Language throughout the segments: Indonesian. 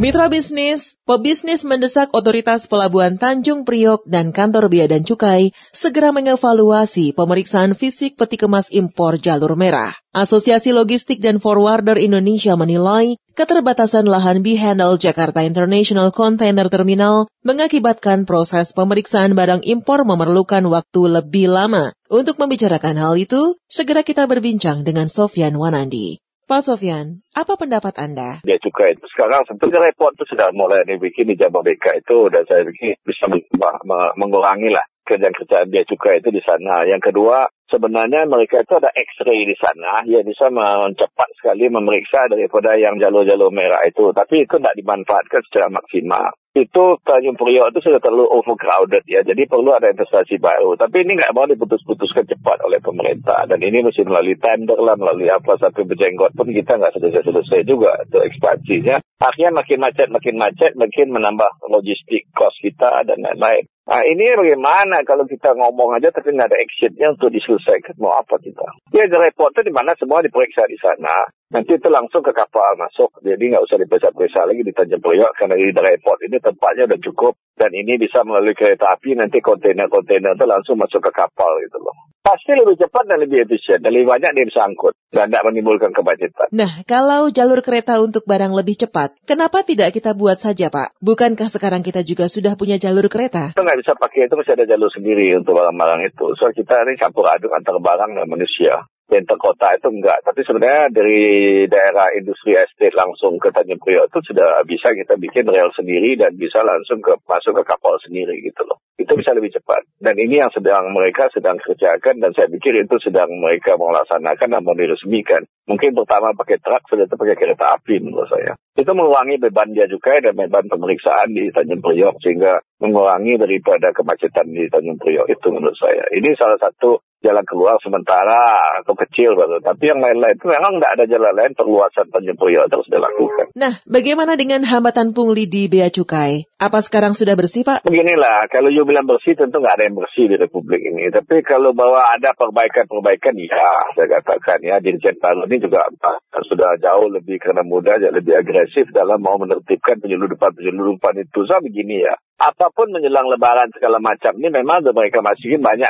Mitra bisnis, pebisnis mendesak otoritas Pelabuhan Tanjung Priok dan Kantor Bea dan Cukai segera mengevaluasi pemeriksaan fisik peti kemas impor jalur merah. Asosiasi Logistik dan Forwarder Indonesia menilai keterbatasan lahan B-Handle Jakarta International Container Terminal mengakibatkan proses pemeriksaan barang impor memerlukan waktu lebih lama. Untuk membicarakan hal itu, segera kita berbincang dengan Sofyan Wanandi. Pak Sofyan, apa pendapat Anda? Bea Cukai itu sekarang tentunya repot itu sudah mulai dibikin di Jabodetabek itu, dan saya pikir bisa mengurangi lah kerjaan Bea Cukai itu di sana. Yang kedua, sebenarnya mereka itu ada X-ray di sana yang bisa cepat sekali memeriksa daripada yang jalur-jalur merah itu. Tapi itu tidak dimanfaatkan secara maksimal. Itu Tanjung Priok itu sudah terlalu overcrowded ya, jadi perlu ada investasi baru. Tapi ini nggak mau diputus-putuskan cepat oleh pemerintah, dan ini mesti melalui tender lah, melalui apa, sampai berjenggot pun kita nggak selesai juga itu ekspansinya. Akhirnya makin macet, makin menambah logistik cost kita dan lain-lain. Nah ini bagaimana kalau kita ngomong aja tapi nggak ada actionnya untuk diselesaikan, mau apa kita? Ya repotnya di mana semua diperiksa di sana. Nanti itu langsung ke kapal masuk, jadi nggak usah diperiksa lagi di Tanjung Priok karena di airport ini tempatnya udah cukup, dan ini bisa melalui kereta api, nanti kontainer itu langsung masuk ke kapal gitu loh. Pasti lebih cepat dan lebih efisien, dan lebih banyak dia bisa angkut dan tidak menimbulkan kemacetan. Nah, kalau jalur kereta untuk barang lebih cepat, kenapa tidak kita buat saja, Pak? Bukankah sekarang kita juga sudah punya jalur kereta? Itu nggak bisa pakai, itu mesti ada jalur sendiri untuk barang-barang itu. So kita ini campur aduk antara barang dan manusia. Center kota itu enggak, tapi sebenarnya dari daerah industri estate langsung ke Tanjung Priok itu sudah bisa kita bikin rel sendiri dan bisa langsung masuk ke kapal sendiri gitu loh. Itu bisa lebih cepat. Dan ini yang mereka sedang kerjakan, dan saya pikir itu sedang mereka melaksanakan dan mau diresmikan. Mungkin pertama pakai truk, sudah itu pakai kereta api menurut saya. Itu mengurangi beban Bea Cukai dan beban pemeriksaan di Tanjung Priok, sehingga mengurangi daripada kemacetan di Tanjung Priok itu menurut saya. Ini salah satu jalan keluar sementara atau kecil baru. Tapi yang lain-lain itu memang tidak ada jalan lain, perluasan Tanjung Priok terus dilakukan. Nah, bagaimana dengan hambatan pungli di Bea Cukai? Apa sekarang sudah bersih, Pak? Beginilah, kalau you bilang bersih tentu nggak ada yang bersih di Republik ini. Tapi kalau bahwa ada perbaikan, ya saya katakan ya, Dirjen baru ini juga sudah jauh lebih karena muda, lebih agresif dalam mau menertibkan penyeludupan itu. So begini ya, apapun menjelang Lebaran segala macam ini memang mereka masukin banyak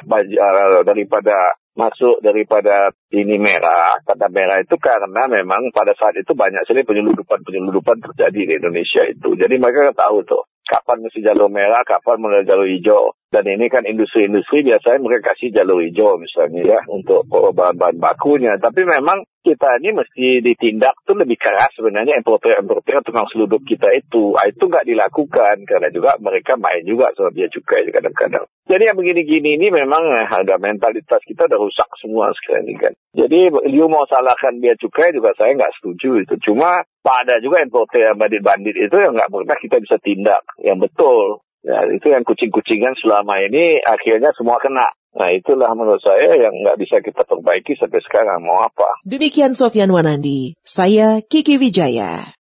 daripada ini merah, tanda merah itu karena memang pada saat itu banyak sekali penyeludupan terjadi di Indonesia itu. Jadi mereka tahu tuh kapan mesti jalur merah, kapan mulai jalur hijau. Dan ini kan industri-industri biasanya mereka kasih jalur hijau misalnya ya untuk bahan-bahan bakunya. Tapi memang kita ini mesti ditindak tuh lebih keras sebenarnya importer tukang selundup kita itu. Itu nggak dilakukan karena juga mereka main juga sama Bea Cukai kadang-kadang. Jadi yang begini-gini ini memang ada mentalitas kita udah rusak semua sekarang ini kan. Jadi you mau salahkan Bea Cukai juga saya nggak setuju itu. Cuma ada juga importer bandit-bandit itu yang nggak pernah kita bisa tindak yang betul. Ya, itu yang kucing-kucingan selama ini akhirnya semua kena. Nah, itulah menurut saya yang nggak bisa kita perbaiki sampai sekarang. Mau apa? Demikian Sofyan Wanandi, saya Kiki Wijaya.